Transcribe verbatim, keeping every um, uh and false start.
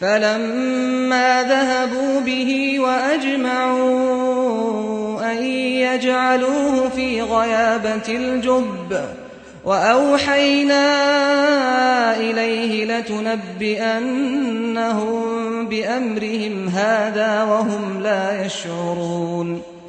فلما ذهبوا به وأجمعوا أن يجعلوه في غيابة الجب وأوحينا إليه لتنبئنهم بأمرهم هذا وهم لا يشعرون